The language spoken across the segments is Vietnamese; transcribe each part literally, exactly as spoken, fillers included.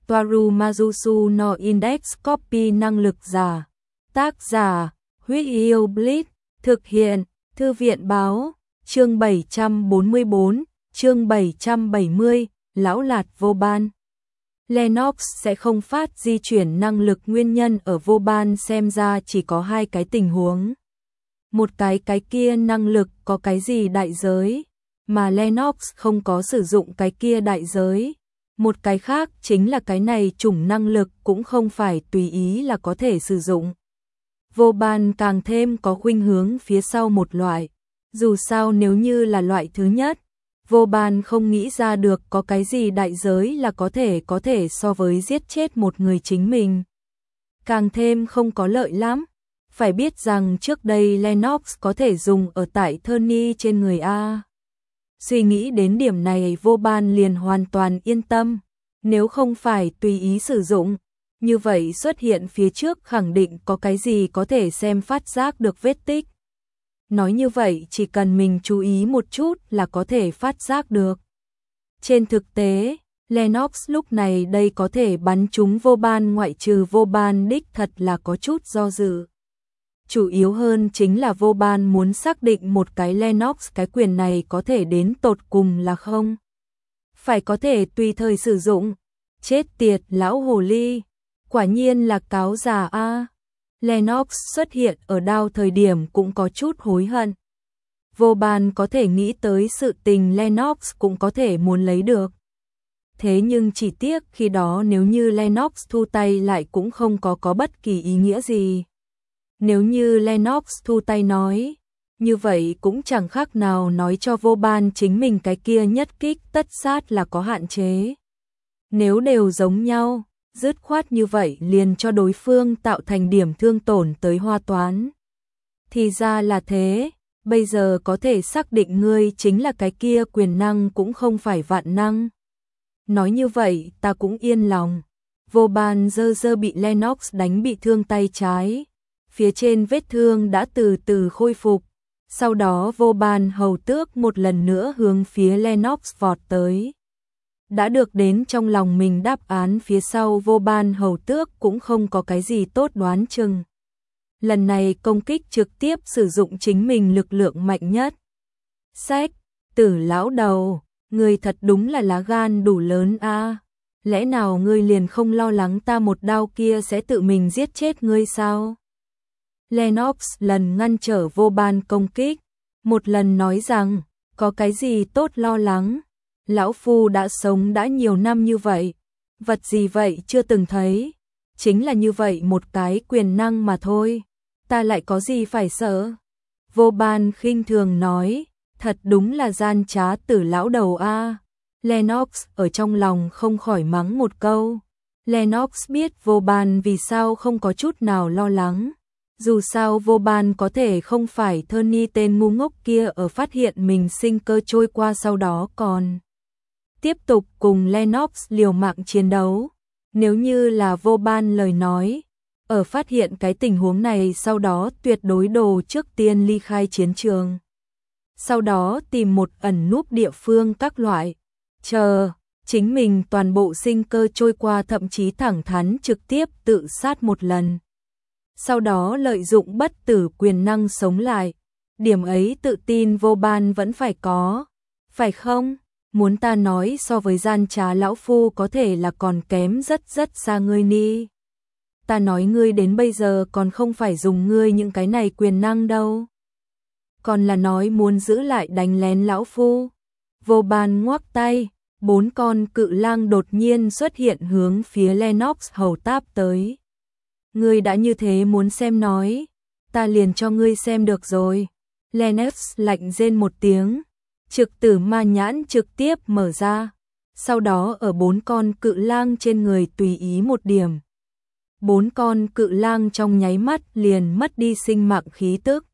Toaru Majusu no Index Copy năng lực giả. Tác giả, Huyết Yêu Blitz, thực hiện, Thư viện báo, chương bảy trăm bốn mươi bốn, chương bảy trăm bảy mươi, Lão Lạt vô ban. Lennox sẽ không phát di chuyển năng lực nguyên nhân ở vô ban xem ra chỉ có hai cái tình huống. Một cái cái kia năng lực có cái gì đại giới, mà Lennox không có sử dụng cái kia đại giới. Một cái khác chính là cái này chủng năng lực cũng không phải tùy ý là có thể sử dụng. Vô ban càng thêm có khuynh hướng phía sau một loại. Dù sao nếu như là loại thứ nhất, vô ban không nghĩ ra được có cái gì đại giới là có thể có thể so với giết chết một người chính mình. Càng thêm không có lợi lắm. Phải biết rằng trước đây Lennox có thể dùng ở tại Tony trên người A. Suy nghĩ đến điểm này vô ban liền hoàn toàn yên tâm. Nếu không phải tùy ý sử dụng, như vậy xuất hiện phía trước khẳng định có cái gì có thể xem phát giác được vết tích. Nói như vậy chỉ cần mình chú ý một chút là có thể phát giác được. Trên thực tế, Lennox lúc này đây có thể bắn trúng vô ban ngoại trừ vô ban đích thật là có chút do dự. Chủ yếu hơn chính là vô ban muốn xác định một cái Lennox cái quyền này có thể đến tột cùng là không. Phải có thể tùy thời sử dụng. Chết tiệt lão hồ ly. Quả nhiên là cáo già a. Lennox xuất hiện ở đao thời điểm cũng có chút hối hận. Vô ban có thể nghĩ tới sự tình Lennox cũng có thể muốn lấy được. Thế nhưng chỉ tiếc khi đó nếu như Lennox thu tay lại cũng không có có bất kỳ ý nghĩa gì. Nếu như Lennox thu tay nói, như vậy cũng chẳng khác nào nói cho vô ban chính mình cái kia nhất kích tất sát là có hạn chế. Nếu đều giống nhau, dứt khoát như vậy liền cho đối phương tạo thành điểm thương tổn tới hoa toán. Thì ra là thế, bây giờ có thể xác định ngươi chính là cái kia quyền năng cũng không phải vạn năng. Nói như vậy ta cũng yên lòng. Vô ban dơ dơ bị Lennox đánh bị thương tay trái. Phía trên vết thương đã từ từ khôi phục. Sau đó vô ban hầu tước một lần nữa hướng phía Lennox vọt tới. Đã được đến trong lòng mình đáp án phía sau vô ban hầu tước cũng không có cái gì tốt đoán chừng. Lần này công kích trực tiếp sử dụng chính mình lực lượng mạnh nhất. Sách, tử lão đầu, ngươi thật đúng là lá gan đủ lớn a. Lẽ nào ngươi liền không lo lắng ta một đao kia sẽ tự mình giết chết ngươi sao? Lennox lần ngăn trở vô ban công kích, một lần nói rằng, có cái gì tốt lo lắng, lão phu đã sống đã nhiều năm như vậy, vật gì vậy chưa từng thấy, chính là như vậy một cái quyền năng mà thôi, ta lại có gì phải sợ. Vô ban khinh thường nói, thật đúng là gian trá tử lão đầu a. Lennox ở trong lòng không khỏi mắng một câu. Lennox biết vô ban vì sao không có chút nào lo lắng. Dù sao vô ban có thể không phải Tony tên ngu ngốc kia ở phát hiện mình sinh cơ trôi qua sau đó còn tiếp tục cùng Lennox liều mạng chiến đấu. Nếu như là vô ban lời nói, ở phát hiện cái tình huống này sau đó tuyệt đối đồ trước tiên ly khai chiến trường. Sau đó tìm một ẩn núp địa phương các loại, chờ, chính mình toàn bộ sinh cơ trôi qua thậm chí thẳng thắn trực tiếp tự sát một lần. Sau đó lợi dụng bất tử quyền năng sống lại. Điểm ấy tự tin vô ban vẫn phải có. Phải không? Muốn ta nói so với gian trá lão phu có thể là còn kém rất rất xa ngươi ni. Ta nói ngươi đến bây giờ còn không phải dùng ngươi những cái này quyền năng đâu. Còn là nói muốn giữ lại đánh lén lão phu. Vô ban ngoắc tay, bốn con cự lang đột nhiên xuất hiện hướng phía Lennox hầu táp tới. Ngươi đã như thế muốn xem nói, ta liền cho ngươi xem được rồi. Lennox lạnh rên một tiếng, trực tử ma nhãn trực tiếp mở ra, sau đó ở bốn con cự lang trên người tùy ý một điểm. Bốn con cự lang trong nháy mắt liền mất đi sinh mạng khí tức.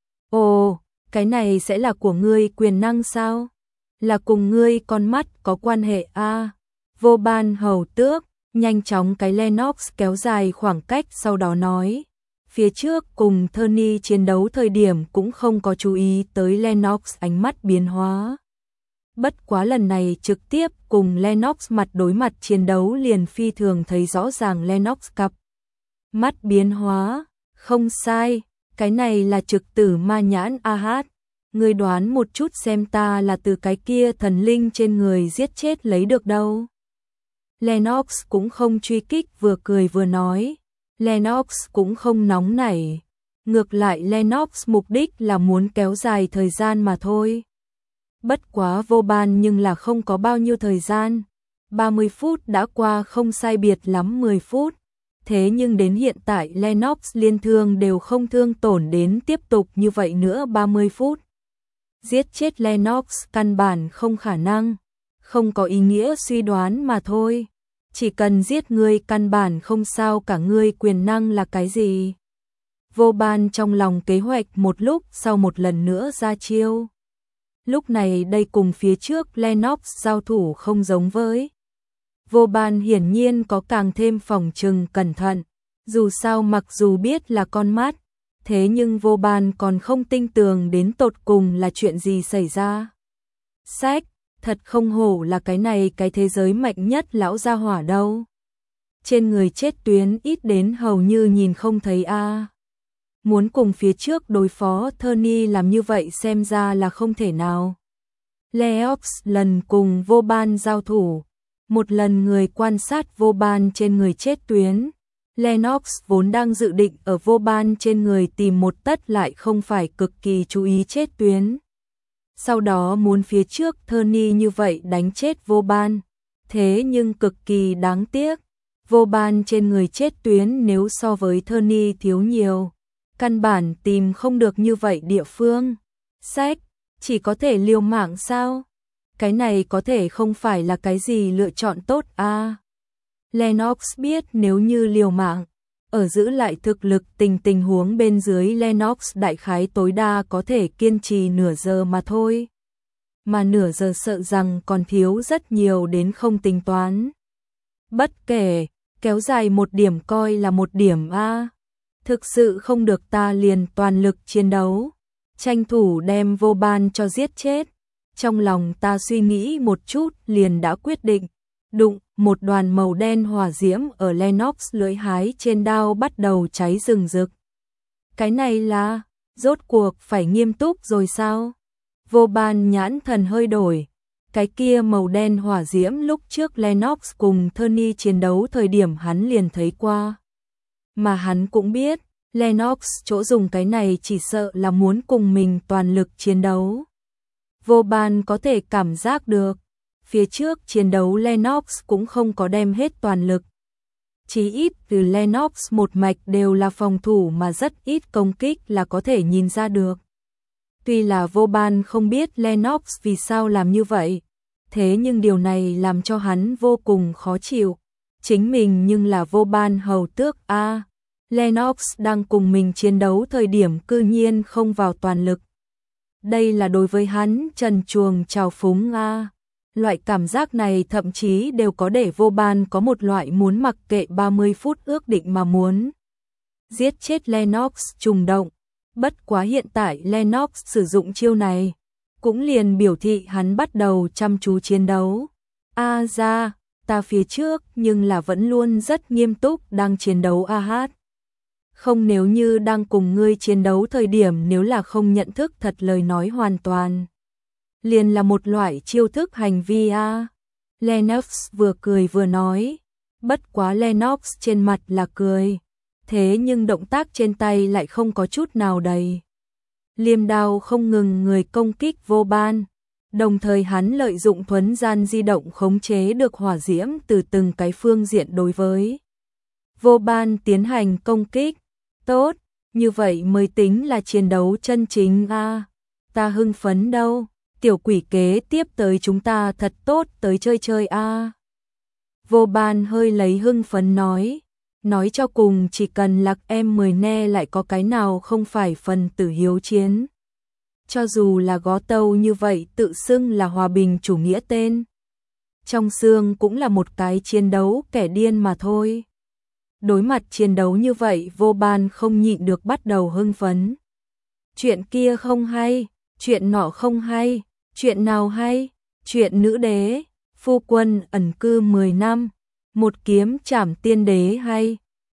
Ồ, cái này sẽ là của ngươi quyền năng sao? Là cùng ngươi con mắt có quan hệ a? À, vô ban hầu tước nhanh chóng cái Lennox kéo dài khoảng cách sau đó nói. Phía trước cùng Tony chiến đấu thời điểm cũng không có chú ý tới Lennox ánh mắt biến hóa. Bất quá lần này trực tiếp cùng Lennox mặt đối mặt chiến đấu liền phi thường thấy rõ ràng Lennox cặp mắt biến hóa, không sai, cái này là trực tử ma nhãn a hát. Ngươi đoán một chút xem ta là từ cái kia thần linh trên người giết chết lấy được đâu. Lennox cũng không truy kích, vừa cười vừa nói. Lennox cũng không nóng nảy. Ngược lại Lennox mục đích là muốn kéo dài thời gian mà thôi. Bất quá vô ban nhưng là không có bao nhiêu thời gian. ba mươi phút đã qua không sai biệt lắm mười phút. Thế nhưng đến hiện tại Lennox liên thương đều không thương tổn đến tiếp tục như vậy nữa ba mươi phút. Giết chết Lennox căn bản không khả năng, không có ý nghĩa suy đoán mà thôi. Chỉ cần giết ngươi căn bản không sao cả, ngươi quyền năng là cái gì? Vô ban trong lòng kế hoạch một lúc sau một lần nữa ra chiêu. Lúc này đây cùng phía trước Lennox giao thủ không giống với. Vô ban hiển nhiên có càng thêm phòng trừng cẩn thận. Dù sao mặc dù biết là con mắt, thế nhưng vô ban còn không tin tưởng đến tột cùng là chuyện gì xảy ra. Sách, thật không hổ là cái này cái thế giới mạnh nhất lão gia hỏa đâu. Trên người chết tuyến ít đến hầu như nhìn không thấy a. À. Muốn cùng phía trước đối phó Tony làm như vậy xem ra là không thể nào. Lennox lần cùng vô ban giao thủ, một lần người quan sát vô ban trên người chết tuyến. Lennox vốn đang dự định ở vô ban trên người tìm một tất lại không phải cực kỳ chú ý chết tuyến. Sau đó muốn phía trước Tony như vậy đánh chết vô ban. Thế nhưng cực kỳ đáng tiếc. Vô ban trên người chết tuyến nếu so với Tony thiếu nhiều. Căn bản tìm không được như vậy địa phương. Sách, chỉ có thể liều mạng sao? Cái này có thể không phải là cái gì lựa chọn tốt à? Lennox biết nếu như liều mạng, ở giữ lại thực lực tình tình huống bên dưới Lennox đại khái tối đa có thể kiên trì nửa giờ mà thôi. Mà nửa giờ sợ rằng còn thiếu rất nhiều đến không tính toán. Bất kể, kéo dài một điểm coi là một điểm a. Thực sự không được ta liền toàn lực chiến đấu, tranh thủ đem vô ban cho giết chết. Trong lòng ta suy nghĩ một chút liền đã quyết định. Đụng, một đoàn màu đen hỏa diễm ở Lennox lưỡi hái trên đao bắt đầu cháy rừng rực. Cái này là, rốt cuộc phải nghiêm túc rồi sao? Vô ban nhãn thần hơi đổi. Cái kia màu đen hỏa diễm lúc trước Lennox cùng Tony chiến đấu thời điểm hắn liền thấy qua. Mà hắn cũng biết, Lennox chỗ dùng cái này chỉ sợ là muốn cùng mình toàn lực chiến đấu. Vô ban có thể cảm giác được. Phía trước chiến đấu Lennox cũng không có đem hết toàn lực. Chỉ ít từ Lennox một mạch đều là phòng thủ mà rất ít công kích là có thể nhìn ra được. Tuy là vô ban không biết Lennox vì sao làm như vậy, thế nhưng điều này làm cho hắn vô cùng khó chịu. Chính mình nhưng là vô ban hầu tước a. À, Lennox đang cùng mình chiến đấu thời điểm cư nhiên không vào toàn lực. Đây là đối với hắn trần truồng trào phúng a. À. Loại cảm giác này thậm chí đều có để vô ban có một loại muốn mặc kệ ba mươi phút ước định mà muốn giết chết Lennox trùng động. Bất quá hiện tại Lennox sử dụng chiêu này, cũng liền biểu thị hắn bắt đầu chăm chú chiến đấu. A à ra, ta phía trước nhưng là vẫn luôn rất nghiêm túc đang chiến đấu a hát. Không, nếu như đang cùng ngươi chiến đấu thời điểm nếu là không nhận thức thật lời nói hoàn toàn. Liền là một loại chiêu thức hành vi a. À. Lennox vừa cười vừa nói. Bất quá Lennox trên mặt là cười. Thế nhưng động tác trên tay lại không có chút nào đầy. Liêm đao không ngừng người công kích vô ban. Đồng thời hắn lợi dụng thuấn gian di động khống chế được hỏa diễm từ từng cái phương diện đối với vô ban tiến hành công kích. Tốt, như vậy mới tính là chiến đấu chân chính a. À. Ta hưng phấn đâu. Tiểu quỷ kế tiếp tới chúng ta thật tốt tới chơi chơi a. À. Vô ban hơi lấy hưng phấn nói. Nói cho cùng chỉ cần lạc em mười ne lại có cái nào không phải phần tử hiếu chiến. Cho dù là gó tâu như vậy tự xưng là hòa bình chủ nghĩa tên. Trong xương cũng là một cái chiến đấu kẻ điên mà thôi. Đối mặt chiến đấu như vậy vô ban không nhịn được bắt đầu hưng phấn. Chuyện kia không hay, chuyện nọ không hay, chuyện nào hay, Chuyện nữ đế, phu quân ẩn cư mười năm, một kiếm trảm tiên đế hay.